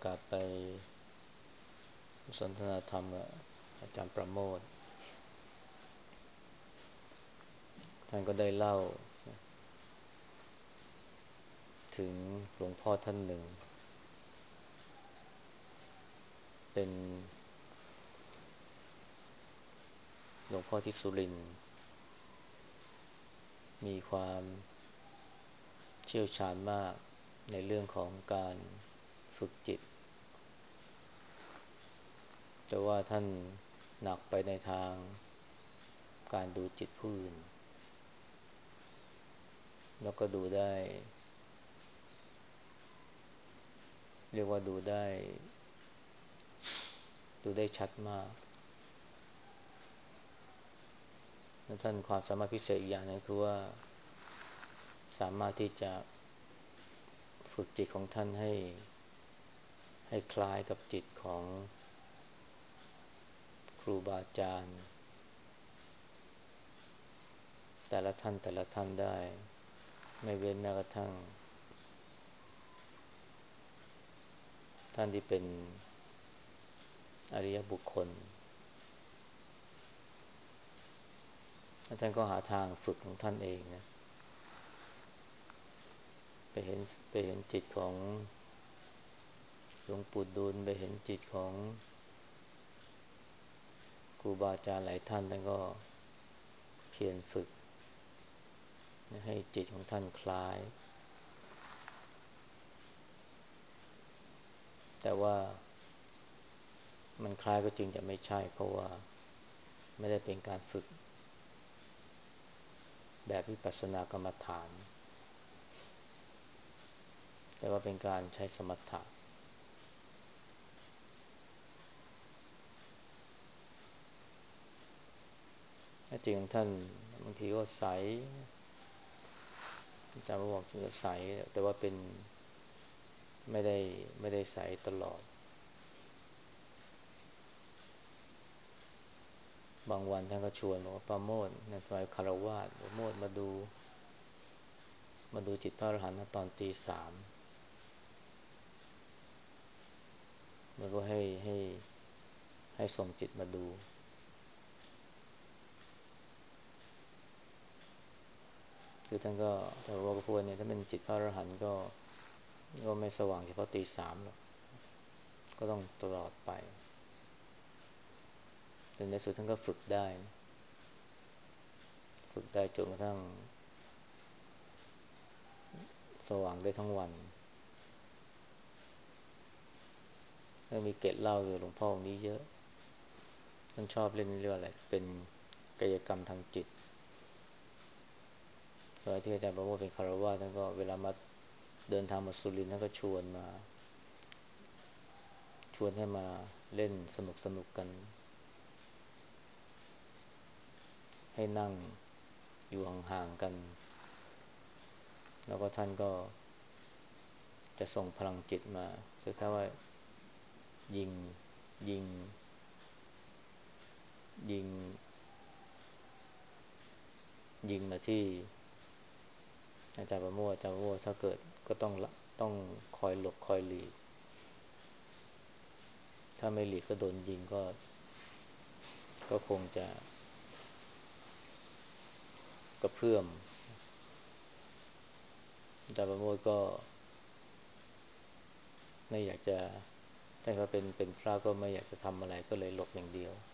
กาสไปสนทนาธรรมกับอาจารย์ประโมทท่านก็ได้เล่าถึงหลวงพ่อท่านหนึ่งเป็นหลวงพ่อที่สุรินทร์มีความเชี่ยวชาญมากในเรื่องของการฝึกจิตแต่ว่าท่านหนักไปในทางการดูจิตผู้อื่นแล้วก็ดูได้เรียกว่าดูได้ชัดมากแล้วท่านความสามารถพิเศษอีกอย่างนึงคือว่าสามารถที่จะฝึกจิตของท่านให้คล้ายกับจิตของครูบาอาจารย์แต่ละท่านได้ไม่เว้นแม้กระทั่งท่านที่เป็นอริยบุคคลท่านก็หาทางฝึกของท่านเองนะไปเห็นไปเห็นจิตของหลวงปู่ดูลไปเห็นจิตของครูบาอาจารย์หลายท่านก็เพียรฝึกให้จิตของท่านคล้ายแต่ว่ามันคล้ายก็จริงแต่ไม่ใช่เพราะว่าไม่ได้เป็นการฝึกแบบวิปัสสนากรรมฐานแต่ว่าเป็นการใช้สมถะจิตของท่านบางทีก็ใสอาจารย์บอกจะใสแต่ว่าเป็นไม่ได้ไม่ได้ใสตลอดบางวันท่านก็ชวนบอกว่าประโมทในสมัยคฤหัสถ์ประโมทมาดูจิตพระอรหันต์ตอนตี 3แล้วก็ให้ส่งจิตมาดูคือท่านก็แต่ว่าพวกเนี่ยถ้าเป็นจิตพระอรหันต์ก็ไม่สว่างเฉพาะตี 3หรอกก็ต้องตลอดไปแต่ในสุดท่านก็ฝึกได้จนกระทั่งสว่างได้ทั้งวันแล้วมีเกร็ดเล่าอยู่หลวงพ่อองค์นี้เยอะท่านชอบเล่นเรื่องอะไรเป็นกายกรรมทางจิตตอนที่อาจารย์ประโมทเป็นคฤหัสถ์ท่านก็เวลามาเดินทางมาสุรินทร์ท่านก็ชวนให้มาเล่นสนุกกันให้นั่งอยู่ห่างๆกันแล้วก็ท่านก็จะส่งพลังจิตมาคือแค่ว่ายิงยิงยิงยิงมาที่อาจารย์ประโมทถ้าเกิดก็ต้องคอยหลบคอยหลีกถ้าไม่หลีกก็โดนยิงก็คงจะกระเพื่อมอาจารย์ประโมทก็ไม่อยากจะถ้าเขาเป็นพระก็ไม่อยากจะทำอะไรก็เลยหลบอย่างเดียว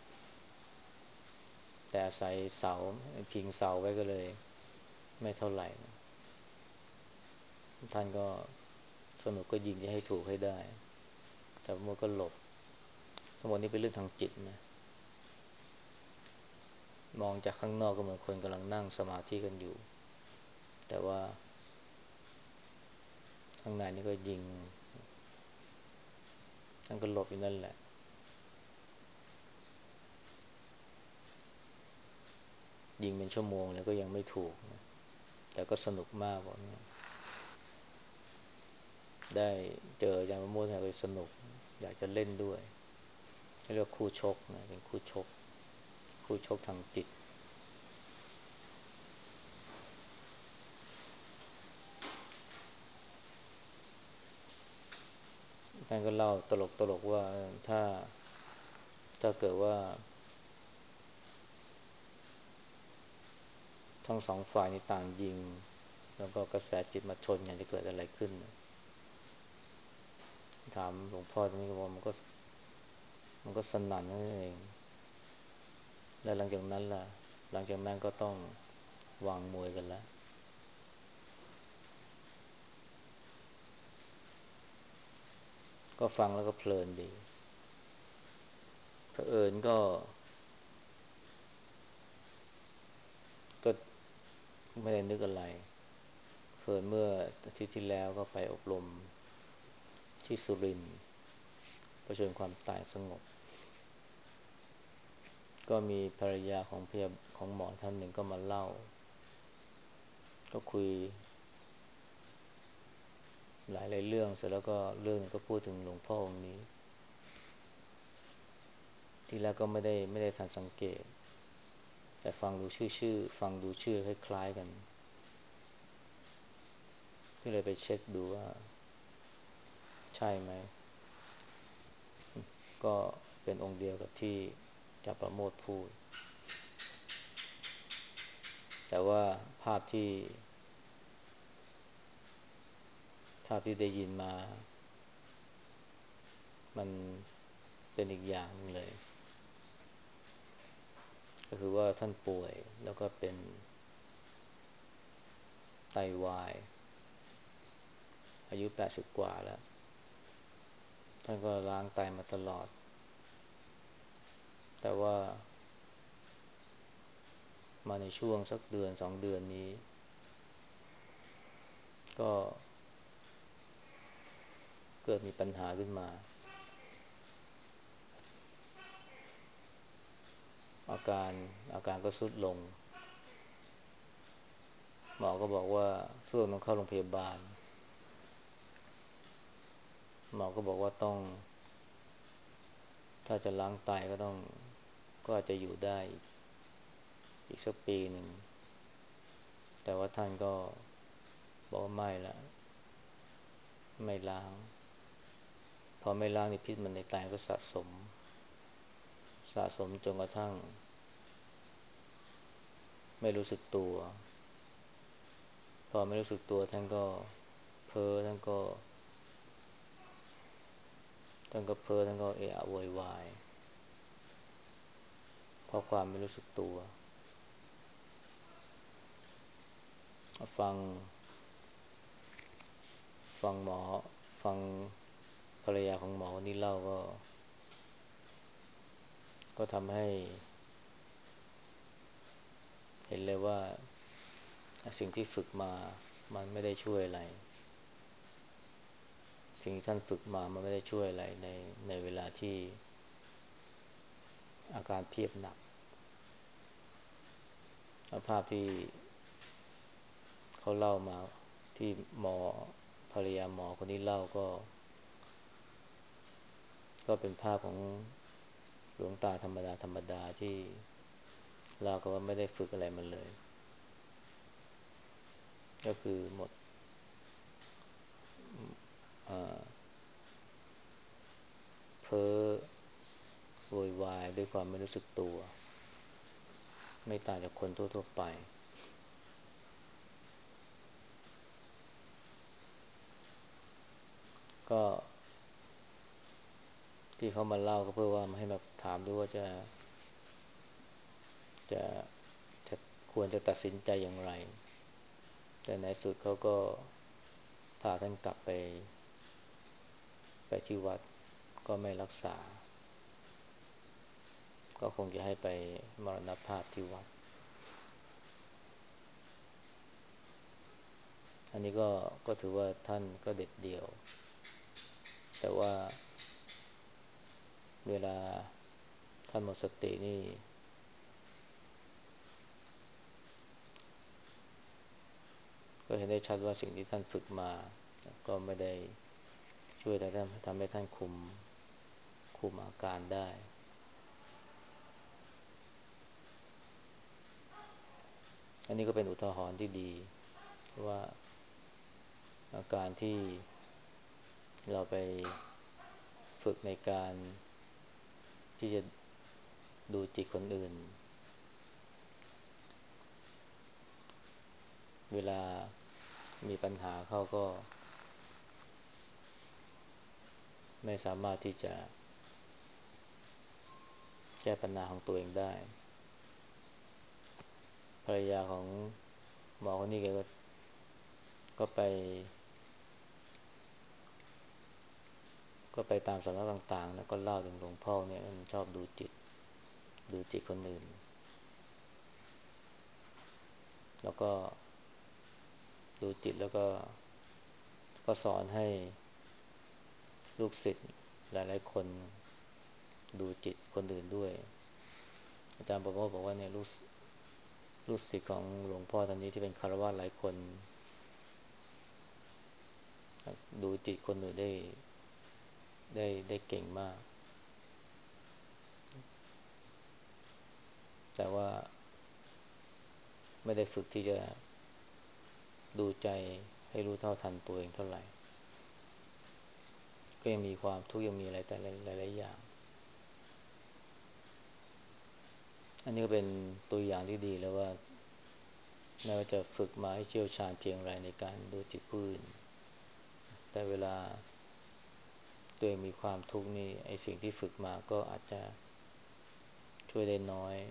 แต่อาศัยเสาพิงเสาไว้ก็เลยไม่เท่าไหร่ท่านก็สนุกก็ยิงจะให้ถูกให้ได้แต่ประโมทก็หลบทั้งหมดนี้เป็นเรื่องทางจิตนะมองจากข้างนอกก็เหมือนคนกำลังนั่งสมาธิกันอยู่แต่ว่าข้างในนี่ก็ยิงท่านก็หลบอยู่นั่นแหละยิงเป็นชั่วโมงแล้วก็ยังไม่ถูกนะแต่ก็สนุกมากบอกเนี่ยได้เจออาจารย์ประโมทแล้วก็สนุกอยากจะเล่นด้วยเรียกว่าคู่ชกนะเป็นคู่ชกทางจิตท่านก็เล่าตลกว่าถ้าเกิดว่าทั้งสองฝ่ายนี่ต่างยิงแล้วก็กระแสจิตมาชนกันจะเกิดอะไรขึ้นถามหลวงพ่อตรงนี้ก็บอกมันก็สนั่นนั่นเองแล้วหลังจากนั้นล่ะหลังจากนั้นก็ต้องวางมวยกันแล้วก็ฟังแล้วก็เพลินดีเผอิญก็ไม่ได้นึกอะไรเผอิญเมื่ออาทิตย์ที่แล้วก็ไปอบรมที่สุรินทร์เผชิญความตายสงบก็มีภรรยาของของหมอท่านหนึ่งก็มาเล่าก็คุยหลายเรื่องเสร็จแล้วก็เรื่องนึงก็พูดถึงหลวงพ่อองค์นี้ทีแรกก็ไม่ได้ทันสังเกตแต่ฟังดูฟังดูชื่อคล้ายๆกันก็เลยไปเช็คดูว่าใช่ไหมก็เป็นองค์เดียวกับที่อาจารย์ประโมทพูดแต่ว่าภาพที่ได้ยินมามันเป็นอีกอย่างหนึงเลยก็คือว่าท่านป่วยแล้วก็เป็นไตวายอายุ80กว่าแล้วท่านก็ล้างไตมาตลอดแต่ว่ามาในช่วงสักเดือน2 เดือนนี้ก็เกิดมีปัญหาขึ้นมาอาการก็ทรุดลงหมอก็บอกว่าทรุดลงต้องเข้าโรงพยาบาลหมอก็บอกว่าต้องถ้าจะล้างไตก็อาจจะอยู่ได้อีกสักปีหนึ่งแต่ว่าท่านก็บอกว่าไม่ละไม่ล้างพอไม่ล้างนี่พิษมันในไตก็สะสมจนกระทั่งไม่รู้สึกตัวพอไม่รู้สึกตัวท่านก็เพ้อเพ้อท่านก็เอะอะโวยวายเพราะความไม่รู้สึกตัวฟังหมอฟังภรรยาของหมอคนนี้เล่าก็ทำให้เห็นเลยว่าสิ่งที่ฝึกมามันไม่ได้ช่วยอะไรสิ่งที่ท่านฝึกมามันไม่ได้ช่วยอะไรในเวลาที่อาการเพียบหนักภาพที่เขาเล่ามาที่ภรรยาหมอคนนี้เล่าก็เป็นภาพของหลวงตาธรรมดาที่เราก็ว่าไม่ได้ฝึกอะไรมันเลยก็คือหมดเพ้อโวยวายด้วยความไม่รู้สึกตัวไม่ต่างจากคนทั่วๆไปก็ที่เขามาเล่าก็เพื่อว่ามาให้มาถามดูว่าจะจะควรจะตัดสินใจอย่างไรแต่ในสุดเขาก็พาท่านกลับไปที่วัดก็ไม่รักษาก็คงจะให้ไปมรณภาพที่วัดอันนี้ก็ถือว่าท่านก็เด็ดเดี่ยวแต่ว่าเวลาท่านหมดสตินี่ก็เห็นได้ชัดว่าสิ่งที่ท่านฝึกมาก็ไม่ได้ช่วยแต่ทำให้ท่านคุมอาการได้อันนี้ก็เป็นอุทาหรณ์ที่ดีว่าอาการที่เราไปฝึกในการที่จะดูจิตคนอื่นเวลามีปัญหาเขาก็ไม่สามารถที่จะแก้ปัญหาของตัวเองได้ภรรยาของหมอคนนี้แกก็ไปตามสำนักต่างๆแล้วก็เล่าถึงหลวงพ่อเนี่ยมันชอบดูจิตคนอื่นแล้วก็ดูจิตแล้วก็สอนให้ลูกศิษย์หลายๆคนดูจิตคนอื่นด้วยอาจารย์ประโมทบอกว่าเนี่ยลูกศิษย์ของหลวงพ่อตอนนี้ที่เป็นคฤหัสถ์หลายคนดูจิตคนอื่นได้เก่งมากแต่ว่าไม่ได้ฝึกที่จะดูใจให้รู้เท่าทันตัวเองเท่าไหร่ก็ยังมีความทุกข์ยังมีอะไรแต่หลายๆอย่างอันนี้ก็เป็นตัวอย่างที่ดีแล้วว่าแม้ว่าจะฝึกมาให้เชี่ยวชาญเพียงไรในการดูจิตผู้อื่นแต่เวลาตัวเองมีความทุกข์นี่ไอ้สิ่งที่ฝึกมาก็อาจจะช่วยได้น้อย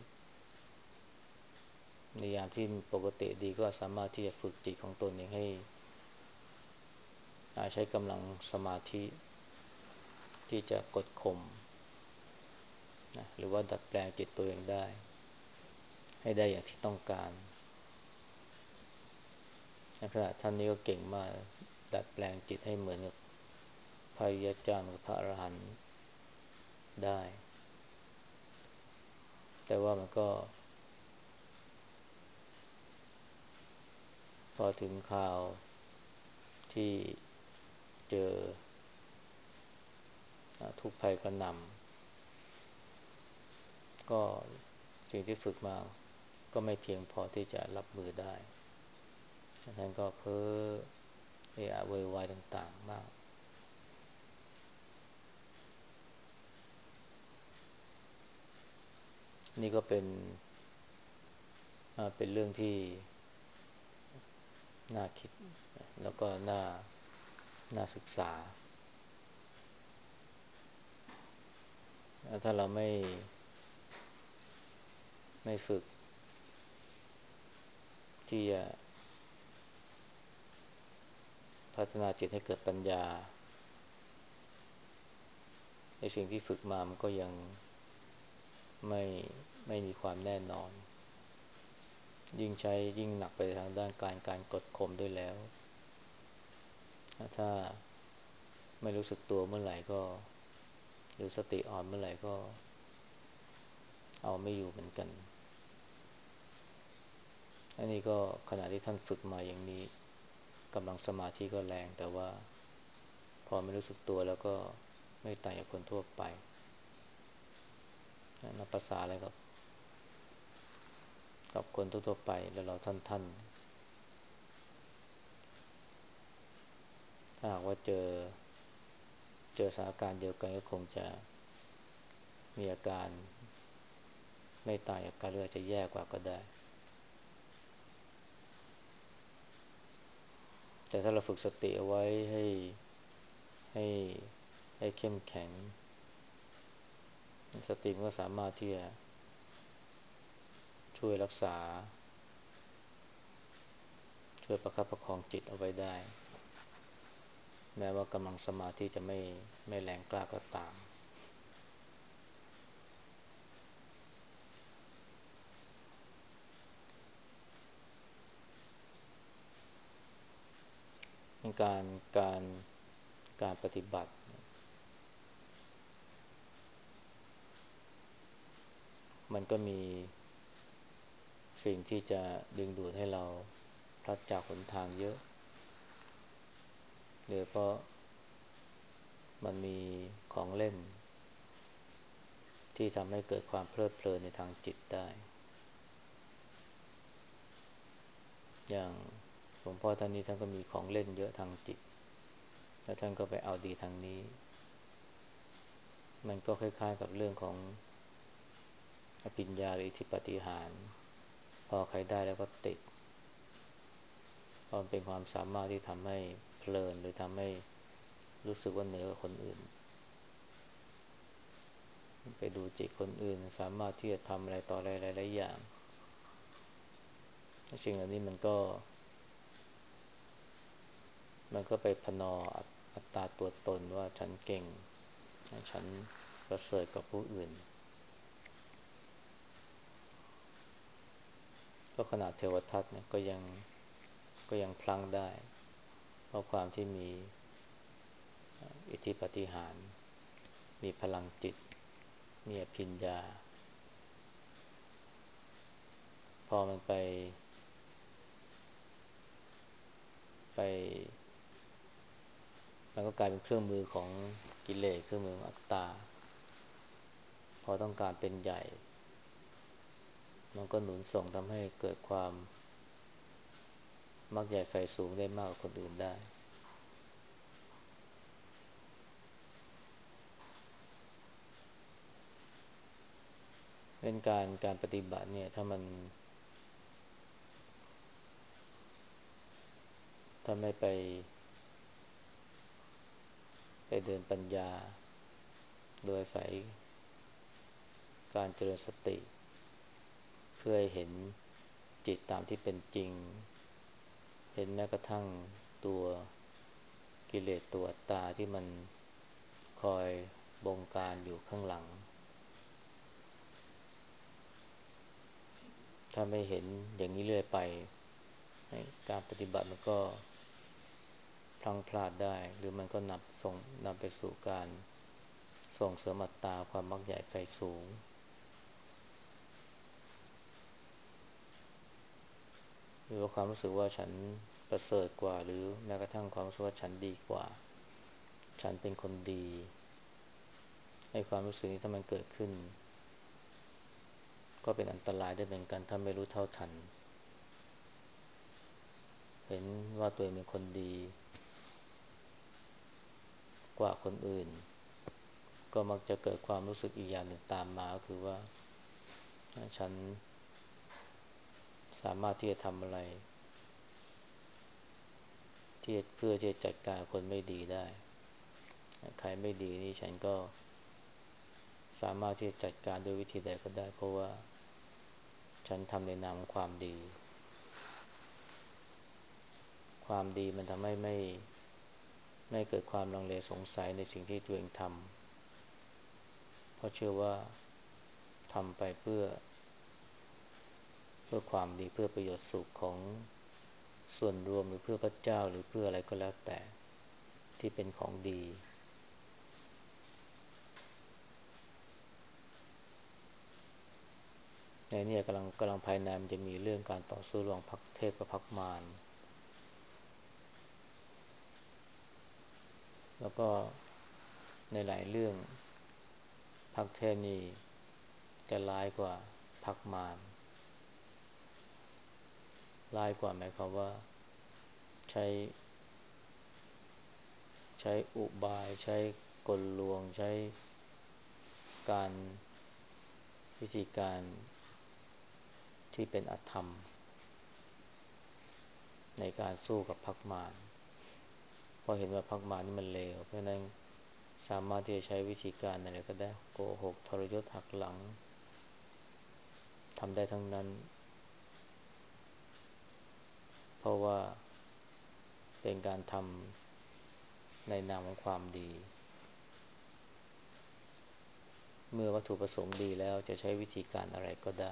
ในยามที่ปกติดีก็สามารถที่จะฝึกจิตของตนเองให้ใช้กำลังสมาธิที่จะกดข่มนะหรือว่าดัดแปลงจิตตัวเองได้ให้ได้อย่างที่ต้องการในขณะท่านนี้ก็เก่งมากดัดแปลงจิตให้เหมือนกับพระอริยเจ้าเหมือนกับพระอรหันต์ได้แต่ว่ามันก็พอถึงคราวที่เจอทุกข์ภัยกระหน่ำก็สิ่งที่ฝึกมาก็ไม่เพียงพอที่จะรับมือได้ท่านก็เพ้อเอะอะโวยวายต่างๆมากนี่ก็เป็นเรื่องที่น่าคิดแล้วก็น่าศึกษาถ้าเราไม่ฝึกที่จะพัฒนาจิตให้เกิดปัญญาในสิ่งที่ฝึกมามันก็ยังไม่ไม่มีความแน่นอนยิ่งใช้ยิ่งหนักไปทางด้านการกดข่มด้วยแล้วถ้าไม่รู้สึกตัวเมื่อไหร่ก็หรือสติอ่อนเมื่อไหร่ก็เอาไม่อยู่เหมือนกันอันนี้ก็ขณะที่ท่านฝึกมาอย่างนี้กำลังสมาธิก็แรงแต่ว่าพอไม่รู้สึกตัวแล้วก็ไม่ต่างจากคนทั่วไปนับภาษาอะไรกับคนทั่วๆไปแล้วเราท่านถ้าหากว่าเจอสถานการณ์เดียวกันก็คงจะมีอาการไม่ต่างจากการเลือดจะแย่กว่าก็ได้แต่ถ้าเราฝึกสติเอาไว้ให้ให้เข้มแข็งสติมันก็สามารถที่จะช่วยรักษาช่วยประคับประคองจิตเอาไว้ได้แม้ว่ากำลังสมาธิจะไม่แรงกล้าก็ตามการการการปฏิบัติมันก็มีสิ่งที่จะดึงดูดให้เราพลัดจากหนทางเยอะโดยเพราะมันมีของเล่นที่ทำให้เกิดความเพลิดเพลินในทางจิตได้อย่างหลวงพ่อท่านนี้ท่านก็มีของเล่นเยอะทางจิตแล้วท่านก็ไปเอาดีทางนี้มันก็คล้ายๆกับเรื่องของอภิญญาหรืออิทธิปาฏิหาริย์พอใครได้แล้วก็ติดเพราะมันเป็นความสามารถที่ทำให้เพลินหรือทำให้รู้สึกว่าเหนือกว่าคนอื่นไปดูจิตคนอื่นสามารถที่จะทำอะไรต่ออะไรหลายๆอย่างสิ่งเหล่านี้มันก็ไปพนออัตตาตัวตนว่าฉันเก่งฉันประเสริฐกับผู้อื่นก็ขนาดเทวทัตเนี่ยก็ยังพลั้งได้เพราะความที่มีอิทธิปาฏิหาริย์มีพลังจิตมีอภิญญาพอมันไปมันก็กลายเป็นเครื่องมือของกิเลสเครื่องมือของอัตตาพอต้องการเป็นใหญ่มันก็หนุนส่งทำให้เกิดความมักใหญ่ไฟสูงได้มากกว่าคนอื่นได้เป็นการปฏิบัติเนี่ยถ้าไม่ไปเดินปัญญาโดยอาศัยการเจริญสติเพื่อให้เห็นจิตตามที่เป็นจริงเห็นแม้กระทั่งตัวกิเลสตัวอัตตาที่มันคอยบงการอยู่ข้างหลังถ้าไม่เห็นอย่างนี้เรื่อยไปการปฏิบัติมันก็พลังพลาดได้หรือมันก็นำไปสู่การส่งเสริมอัตตาความมักใหญ่ไฟสูงหรือว่าความรู้สึกว่าฉันประเสริฐกว่าหรือแม้กระทั่งความรู้สึกว่าฉันดีกว่าฉันเป็นคนดีให้ความรู้สึกนี้ถ้ามันเกิดขึ้นก็เป็นอันตรายได้เหมือนกันถ้าไม่รู้เท่าทันเห็นว่าตัวเองเป็นคนดีกว่าคนอื่นก็มักจะเกิดความรู้สึกอีกอย่างหนึ่งตามมาก็คือว่าฉันสามารถที่จะทำอะไรที่เพื่อจะจัดการคนไม่ดีได้ใครไม่ดีนี่ฉันก็สามารถที่จะจัดการด้วยวิธีใดก็ได้เพราะว่าฉันทำในนามของความดีความดีมันทำให้ไม่เกิดความลังเลสงสัยในสิ่งที่ตัวเองทำเพราะเชื่อว่าทำไปเพื่อความดีเพื่อประโยชน์สุขของส่วนรวมหรือเพื่อพระเจ้าหรือเพื่ออะไรก็แล้วแต่ที่เป็นของดีในนี้กำลังภายในมันจะมีเรื่องการต่อสู้ระหว่างพรรคเทพกับพรรคมารแล้วก็ในหลายเรื่องพรรคเทพนี่จะร้ายกว่าพรรคมารร้ายกว่าหมายความว่าใช้ใช้อุบายใช้กลลวงใช้การวิธีการที่เป็นอธรรมในการสู้กับพรรคมารเพราะเห็นว่าพรรคมารนี่มันเลวเพราะนั้นสามารถที่จะใช้วิธีการอะไรก็ได้โกหกทรยศหักหลังทำได้ทั้งนั้นเพราะว่าเป็นการทำในนามของความดีเมื่อวัตถุประสงค์ดีแล้วจะใช้วิธีการอะไรก็ได้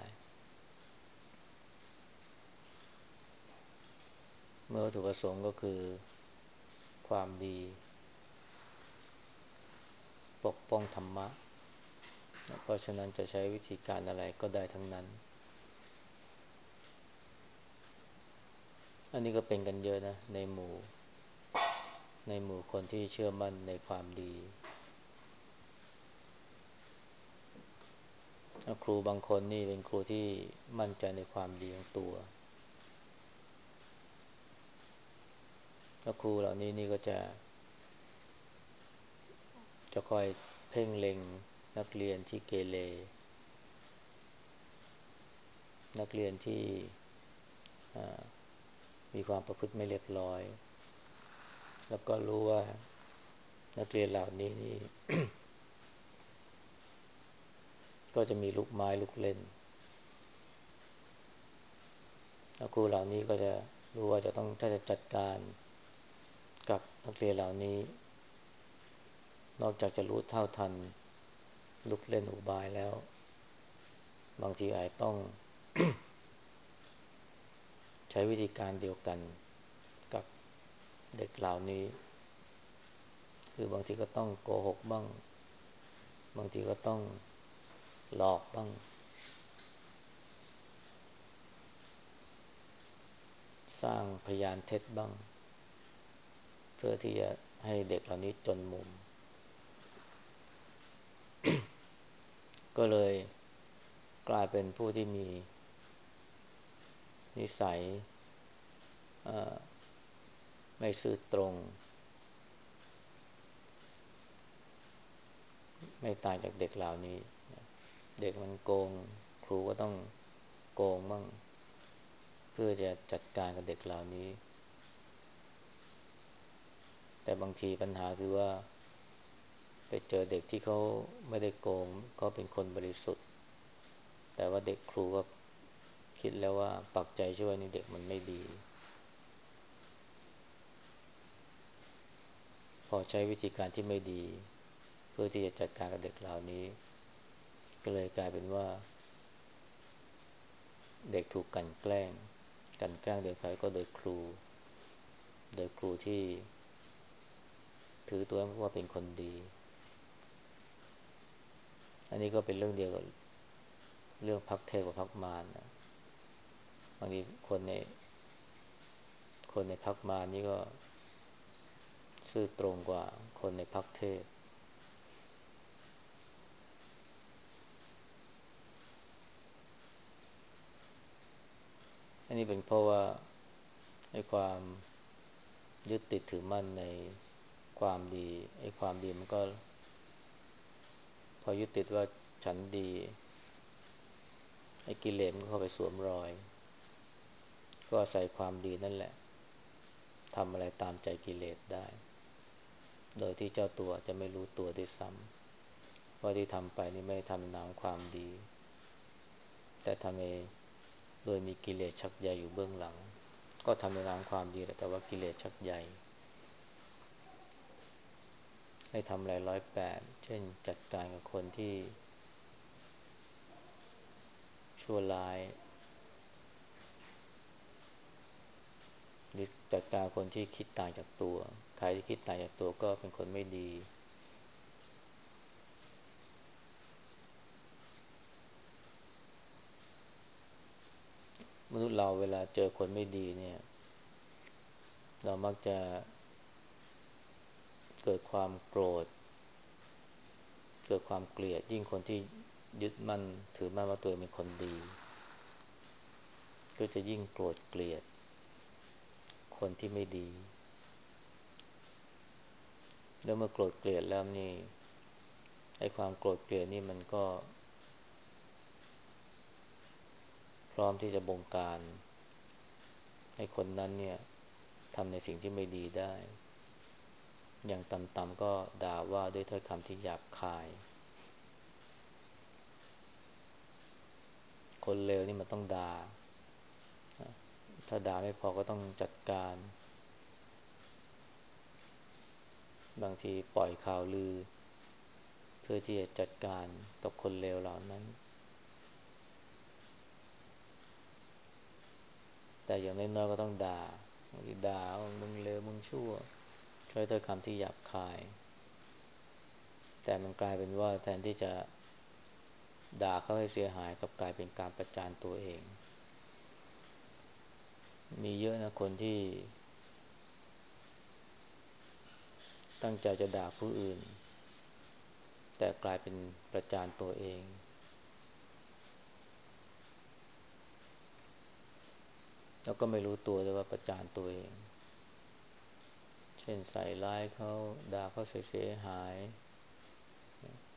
เมื่อวัตถุประสงค์ก็คือความดีปกป้องธรรมะเพราะฉะนั้นจะใช้วิธีการอะไรก็ได้ทั้งนั้นอันนี้ก็เป็นกันเยอะนะในหมู่คนที่เชื่อมั่นในความดีครูบางคนนี่เป็นครูที่มั่นใจในความดีของตัวแล้วครูเหล่านี้นี่ก็จะคอยพพ่งเล็งนักเรียนที่เกเรนักเรียนที่มีความประพฤติไม่เรียบร้อยแล้วก็รู้ว่านักเรียนเหล่านี้นี่ ก็จะมีลูกไม้ลูกเล่นแล้วครูเหล่านี้ก็จะรู้ว่าจะต้องถ้าจะจัดการกับนักเรียนเหล่านี้นอกจากจะรู้เท่าทันลูกเล่นอุบายแล้วบางทีอาจต้อง ใช้วิธีการเดียวกันกับเด็กเหล่านี้คือบางทีก็ต้องโกหกบ้างบางทีก็ต้องหลอกบ้างสร้างพยานเท็จบ้างเพื่อที่จะให้เด็กเหล่านี้จนมุมก็เลยกลายเป็นผู้ที่มีนิสัยไม่ซื่อตรงไม่ต่างจากเด็กเหล่านี้เด็กมันโกงครูก็ต้องโกงบ้างเพื่อจะจัดการกับเด็กเหล่านี้แต่บางทีปัญหาคือว่าไปเจอเด็กที่เขาไม่ได้โกงก็เป็นคนบริสุทธิ์แต่ว่าเด็กครูก็คิดแล้วว่าปักใจช่วยนี่เด็กมันไม่ดีพอใช้วิธีการที่ไม่ดีเพื่อที่จะจัดการกับเด็กเหล่านี้ก็เลยกลายเป็นว่าเด็กถูกกลั่นแกล้งโดยใครก็โดยครูที่ถือตัวว่าเป็นคนดีอันนี้ก็เป็นเรื่องเดียวกับเรื่องพรรคเทพกับพรรคมารนะบางทีคนในพรรคมารนี่ก็ซื่อตรงกว่าคนในพรรคเทพอันนี้เป็นเพราะว่าไอ้ความยึดติดถือมั่นในความดีไอ้ความดีมันก็พอยึดติดว่าฉันดีไอ้กิเลสมันก็เข้าไปสวมรอยก็อาศัยความดีนั่นแหละทำอะไรตามใจกิเลสได้โดยที่เจ้าตัวจะไม่รู้ตัวด้วยซ้ำว่าที่ทำไปนี่ไม่ได้ทำในนามความดีแต่ทำเองโดยมีกิเลสชักใยอยู่เบื้องหลังก็ทำในนามความดีแหละแต่ว่ากิเลสชักใยให้ทำอะไร108เช่นจัดการกับคนที่ชั่วร้ายหรือจัดการคนที่คิดต่างจากตัวใครที่คิดต่างจากตัวก็เป็นคนไม่ดีมนุษย์เราเวลาเจอคนไม่ดีเนี่ยเรามักจะเกิดความโกรธเกิดความเกลียดยิ่งคนที่ยึดมั่นถือมั่นว่าตัวเองเป็นคนดีก็จะยิ่งโกรธเกลียดคนที่ไม่ดีแล้วเมื่อโกรธเกลียดแล้วนี่ไอ้ความโกรธเกลียดนี่มันก็พร้อมที่จะบงการให้คนนั้นเนี่ยทำในสิ่งที่ไม่ดีได้อย่างต่ำๆก็ด่าว่าด้วยถ้อยคำที่หยาบคายคนเลวนี่มันต้องด่าถ้าด่าไม่พอก็ต้องจัดการบางทีปล่อยข่าวลือเพื่อที่จะจัดการกับคนเลวเหล่านั้นแต่อย่างน้อยๆก็ต้องด่าบางทีด่าว่ามึงเลวมึงชั่วใช้ถ้อยคำที่หยาบคายแต่มันกลายเป็นว่าแทนที่จะด่าเขาให้เสียหายกลับกลายเป็นการประจานตัวเองมีเยอะนะคนที่ตั้งใจจะด่าผู้อื่นแต่กลายเป็นประจานตัวเองแล้วก็ไม่รู้ตัวเลยว่าประจานตัวเองเช่นใส่ร้ายเขาด่าเขาเสียหาย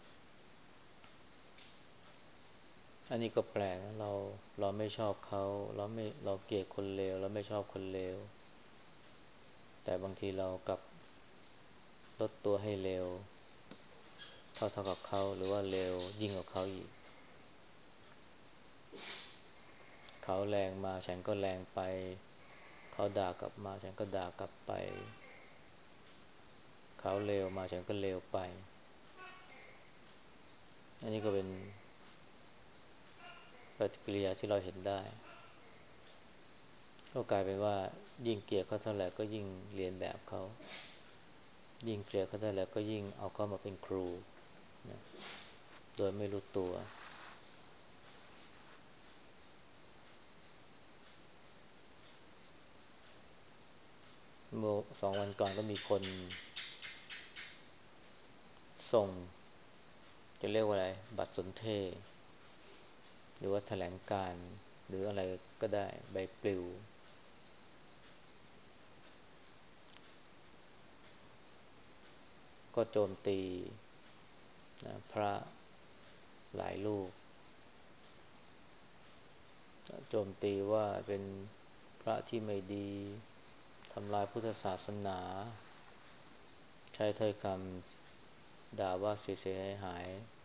อันนี้ก็แปลกนะเราไม่ชอบเขาเราเกลียดคนเลวเราไม่ชอบคนเลวแต่บางทีเรากลับลดตัวให้เลวเท่ากับเขาหรือว่าเลวยิ่งกว่าเขาอีกเขาแรงมาฉันก็แรงไปเขาด่ากลับมาฉันก็ด่ากลับไปเขาเลวมาฉันก็เลวไปอันนี้ก็เป็นปฏิกิริยาที่เราเห็นได้ก็กลายเป็นว่ายิ่งเกลียดเขาเท่าไหร่ก็ยิ่งเรียนแบบเขายิ่งเกลียดเขาเท่าไหร่ก็ยิ่งเอาเขามาเป็นครูนะโดยไม่รู้ตัวเมื่อ2 วันก่อนก็มีคนส่งจะเรียกว่าอะไรบัตรสนเทศหรือว่าแถลงการณ์หรืออะไรก็ได้ใบปลิวก็โจมตีนะพระหลายรูปโจมตีว่าเป็นพระที่ไม่ดีทำลายพุทธศาสนาใช้ถ้อยคำด่าว่าเสียหาย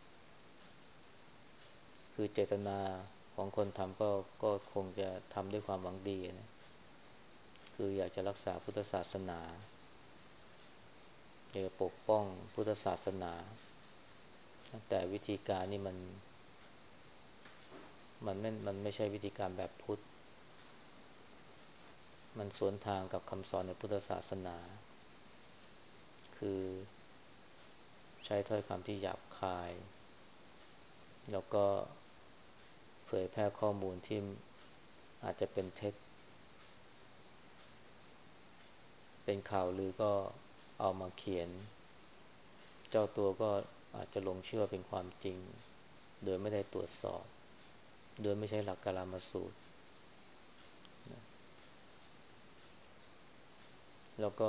ๆคือเจตนาของคนทำก็คงจะทำด้วยความหวังดีนะคืออยากจะรักษาพุทธศาสนาอยากจะปกป้องพุทธศาสนาแต่วิธีการนี่มันไม่ใช่วิธีการแบบพุทธมันสวนทางกับคำสอนในพุทธศาสนาคือใช้ถ้อยคำที่หยาบคายแล้วก็เผยแพร่ข้อมูลที่อาจจะเป็นเท็จเป็นข่าวลือก็เอามาเขียนเจ้าตัวก็อาจจะหลงเชื่อเป็นความจริงโดยไม่ได้ตรวจสอบโดยไม่ใช้หลักกาลามสูตรแล้วก็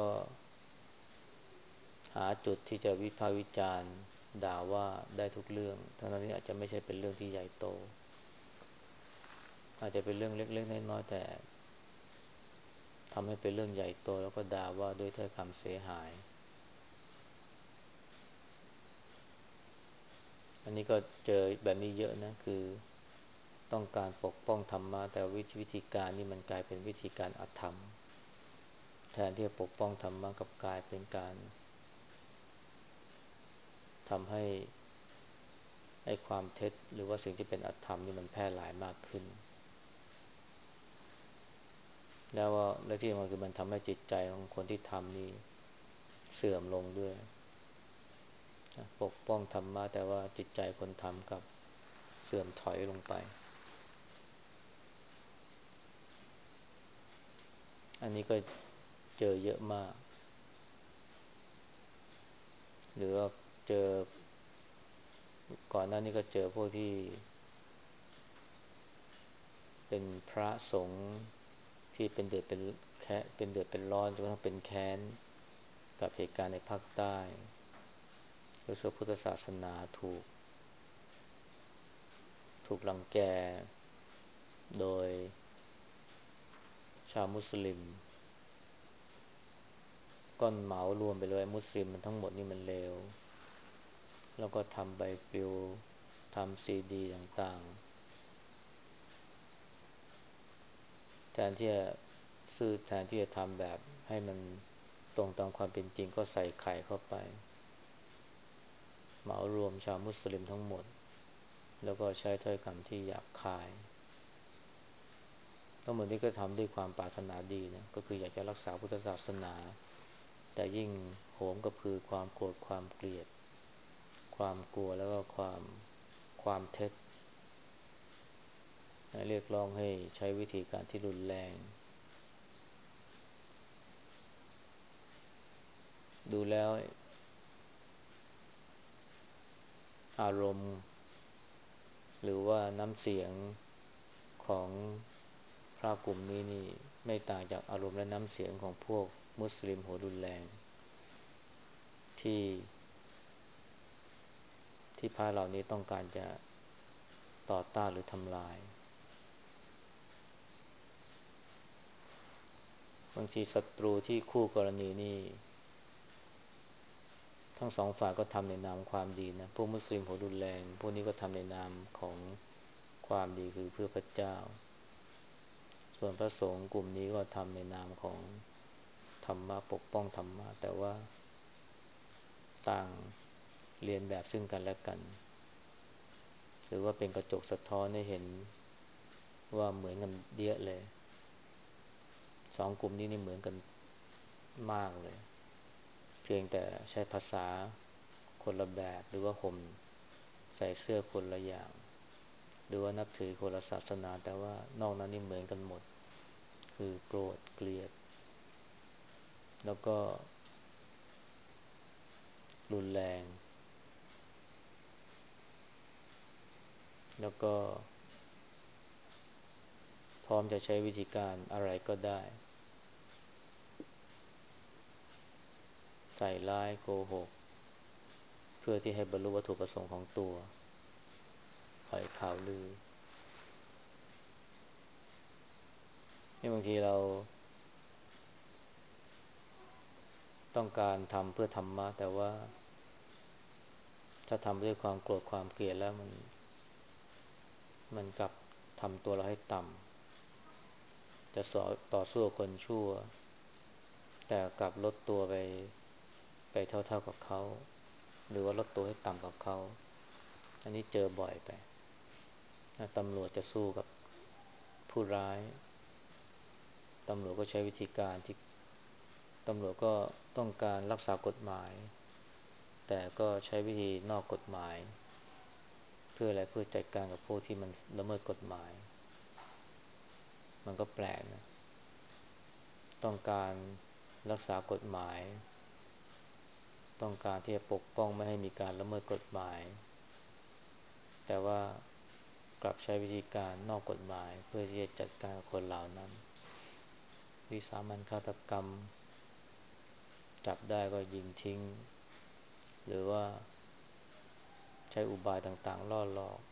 หาจุดที่จะวิพากษ์วิจารณ์ด่าว่าได้ทุกเรื่องทั้งนี้อาจจะไม่ใช่เป็นเรื่องที่ใหญ่โตอาจจะเป็นเรื่องเล็กๆน้อยๆแต่ทำให้เป็นเรื่องใหญ่โตแล้วก็ด่าว่าด้วยถ้อยคำเสียหายอันนี้ก็เจอแบบนี้เยอะนะคือต้องการปกป้องธรรมะแต่วิธีการนี่มันกลายเป็นวิธีการอธรรมแทนที่จะปกป้องธรรมะกับกลายเป็นการทำให้ความเท็จหรือว่าสิ่งที่เป็นอธรรมนี่มันแพร่หลายมากขึ้นและที่มันคือมันทำให้จิตใจของคนที่ทำนี่เสื่อมลงด้วยปกป้องธรรมะแต่ว่าจิตใจคนทำกับเสื่อมถอยลงไปอันนี้ก็เจอเยอะมากหรือว่าเจอก่อนหน้านี้ก็เจอพวกที่เป็นพระสงฆ์ที่เป็นเดือดเป็นแค่เป็นเดือดเป็นร้อนจนกระทั่งเป็นแค้นกับเหตุการณ์ในภาคใต้รู้สึกพุทธศาสนาถูกรังแกโดยชาวมุสลิมก็เหมารวมไปเลยมุสลิมมันทั้งหมดนี่มันเลวแล้วก็ทำใบปลิวทำซีดีต่างๆแทนที่จะทำแบบให้มันตรงตามความเป็นจริงก็ใส่ไข่เข้าไปเหมารวมชาวมุสลิมทั้งหมดแล้วก็ใช้ถ้อยคำที่หยาบคายทั้งหมดนี้ก็ทำด้วยความปรารถนาดีนะก็คืออยากจะรักษาพุทธศาสนาแต่ยิ่งโหมกระพือความโกรธความเกลียดความกลัวแล้วก็ความเท็จเรียกร้องให้ใช้วิธีการที่รุนแรงดูแล้วอารมณ์หรือว่าน้ำเสียงของพระกลุ่มนี้นี่ไม่ต่างจากอารมณ์และน้ำเสียงของพวกมุสลิมหัวรุนแรงที่พระเหล่านี้ต้องการจะต่อต้านหรือทำลายบางทีศัตรูที่คู่กรณีนี่ทั้งสองฝ่ายก็ทำในนามความดีนะพวกมุสลิมหัวรุนแรงพวกนี้ก็ทำในนามของความดีคือเพื่อพระเจ้าส่วนพระสงฆ์กลุ่มนี้ก็ทำในนามของธรรมะปกป้องธรรมะแต่ว่าต่างเรียนแบบซึ่งกันและกันถือว่าเป็นกระจกสะท้อนให้เห็นว่าเหมือนกันเดียเลยสองกลุ่มนี้นี่เหมือนกันมากเลยเพียงแต่ใช้ภาษาคนละแบบหรือว่าห่มใส่เสื้อคนละอย่างหรือว่านับถือคนละศาสนาแต่ว่านอกนั้นนี่เหมือนกันหมดคือโกรธเกลียดแล้วก็รุนแรงแล้วก็พร้อมจะใช้วิธีการอะไรก็ได้ใส่ร้ายโกหกเพื่อที่ให้บรรลุวัตถุประสงค์ของตัวปล่อยข่าวลือที่บางทีเราต้องการทำเพื่อธรรมะแต่ว่าถ้าทำด้วยความโกรธความเกลียดแล้วมันกลับทำตัวเราให้ต่ำจะต่อสู้กับคนชั่วแต่กลับลดตัวไปเท่าๆกับเขาหรือว่าลดตัวให้ต่ำกว่าเขาอันนี้เจอบ่อยไปถ้าตำรวจจะสู้กับผู้ร้ายตำรวจก็ใช้วิธีการที่ตำรวจก็ต้องการรักษากฎหมายแต่ก็ใช้วิธีนอกกฎหมายเพื่ออะไรเพื่อจัดการกับพวกที่มันละเมิดกฎหมายมันก็แปลกนะต้องการรักษากฎหมายต้องการที่จะปกป้องไม่ให้มีการละเมิดกฎหมายแต่ว่ากลับใช้วิธีการนอกกฎหมายเพื่อที่จะจัดการกับคนเหล่านั้นวิสามัญฆาตกรรมจับได้ก็ยิงทิ้งหรือว่าใช้อุบายต่างๆล่อหลอก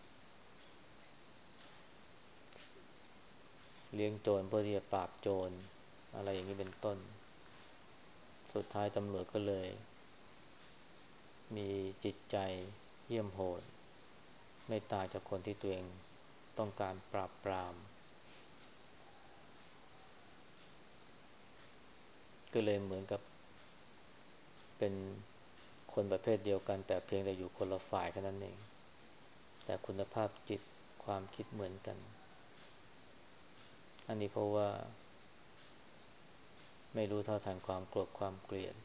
เลี้ยงโจรเพื่อที่จะปราบโจรอะไรอย่างนี้เป็นต้นสุดท้ายตำรวจก็เลยมีจิตใจเหี้ยมโหดไม่ต่างจากคนที่ตัวเองต้องการปราบปรามก็เลยเหมือนกับเป็นคนประเภทเดียวกันแต่เพียงแต่อยู่คนละฝ่ายแค่นั้นเองแต่คุณภาพจิตความคิดเหมือนกันอันนี้เพราะว่าไม่รู้เท่าทันความโกรธความเกลียด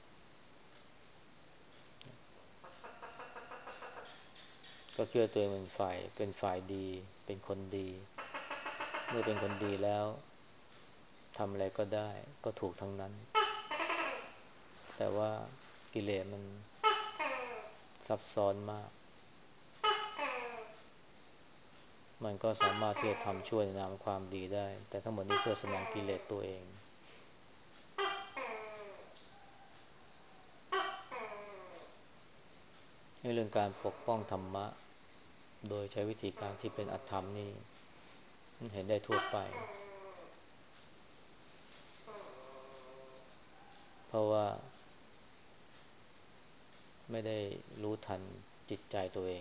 ก็คิดว่าตัวเองเป็นฝ่ายดีเป็นคนดีเมื่อเป็นคนดีแล้วทำอะไรก็ได้ก็ถูกทั้งนั้นแต่ว่ากิเลสมันซับซ้อนมากมันก็สามารถที่จะทำชั่วในนามความดีได้แต่ทั้งหมดนี้เพื่อสนองกิเลสตัวเองในเรื่องการปกป้องธรรมะโดยใช้วิธีการที่เป็นอธรรมนี่เห็นได้ทั่วไปเพราะว่าไม่ได้รู้ทันจิตใจตัวเอง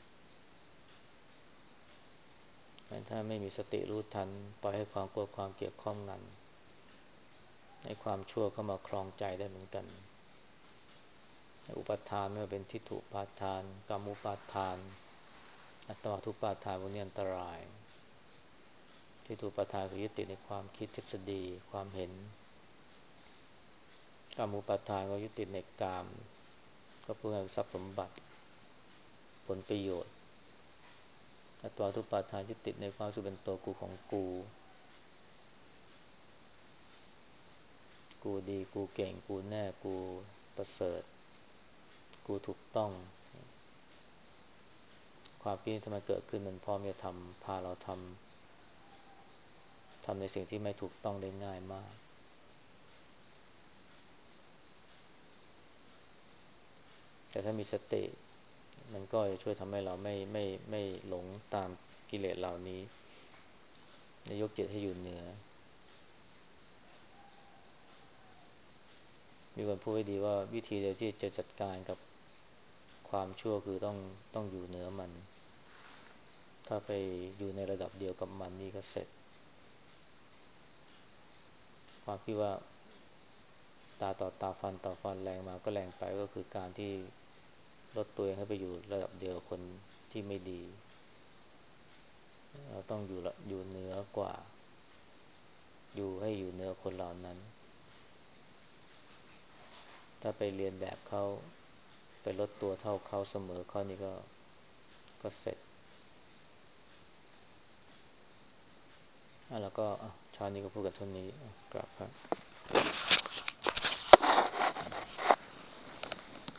ถ้าไม่มีสติรู้ทันปล่อยให้ความโกรธความเกลียดครอบงำให้ความชั่วเข้ามาครองใจได้เหมือนกันอุปาทานไม่ว่าเป็นทิฏฐุอุปาทานกรรมุปาทานอัตตวาทุปาทานพวกนี้อันตรายทิฏฐุอุปาทานคือยึดติดในความคิดทฤษฎีความเห็นกรรมุปาทานก็ยึดติดในกามก็เพื่อทรัพย์สมบัติผลประโยชน์อัตตวาทุปาทานยึดติดในความสุเป็นตัวกูของกูดีกูเก่งกูแน่กูประเสริฐกูถูกต้องความคิดที่มันเกิดขึ้นมันพร้อมจะพาเราทำในสิ่งที่ไม่ถูกต้องได้ง่ายมากแต่ถ้ามีสติมันก็จะช่วยทำให้เราไม่หลงตามกิเลสเหล่านี้และยกจิตให้อยู่เหนือมีคนพูดไว้ดีว่าวิธีเดียวที่จะจัดการกับความชั่วคือต้องอยู่เหนือมันถ้าไปอยู่ในระดับเดียวกับมันนี่ก็เสร็จความคิดว่าตาต่อตาฟันต่อฟันแรงมาก็แรงไปก็คือการที่ลดตัวเองให้ไปอยู่ระดับเดียวกับคนที่ไม่ดีเราต้องอยู่เหนือกว่าอยู่ให้อยู่เหนือคนเหล่านั้นถ้าไปเรียนแบบเขาไปลดตัวเท่าเขาเสมอเขานี่ก็เสร็จแล้วก็เช้านี้ก็พูดกันเท่านี้กลับครับ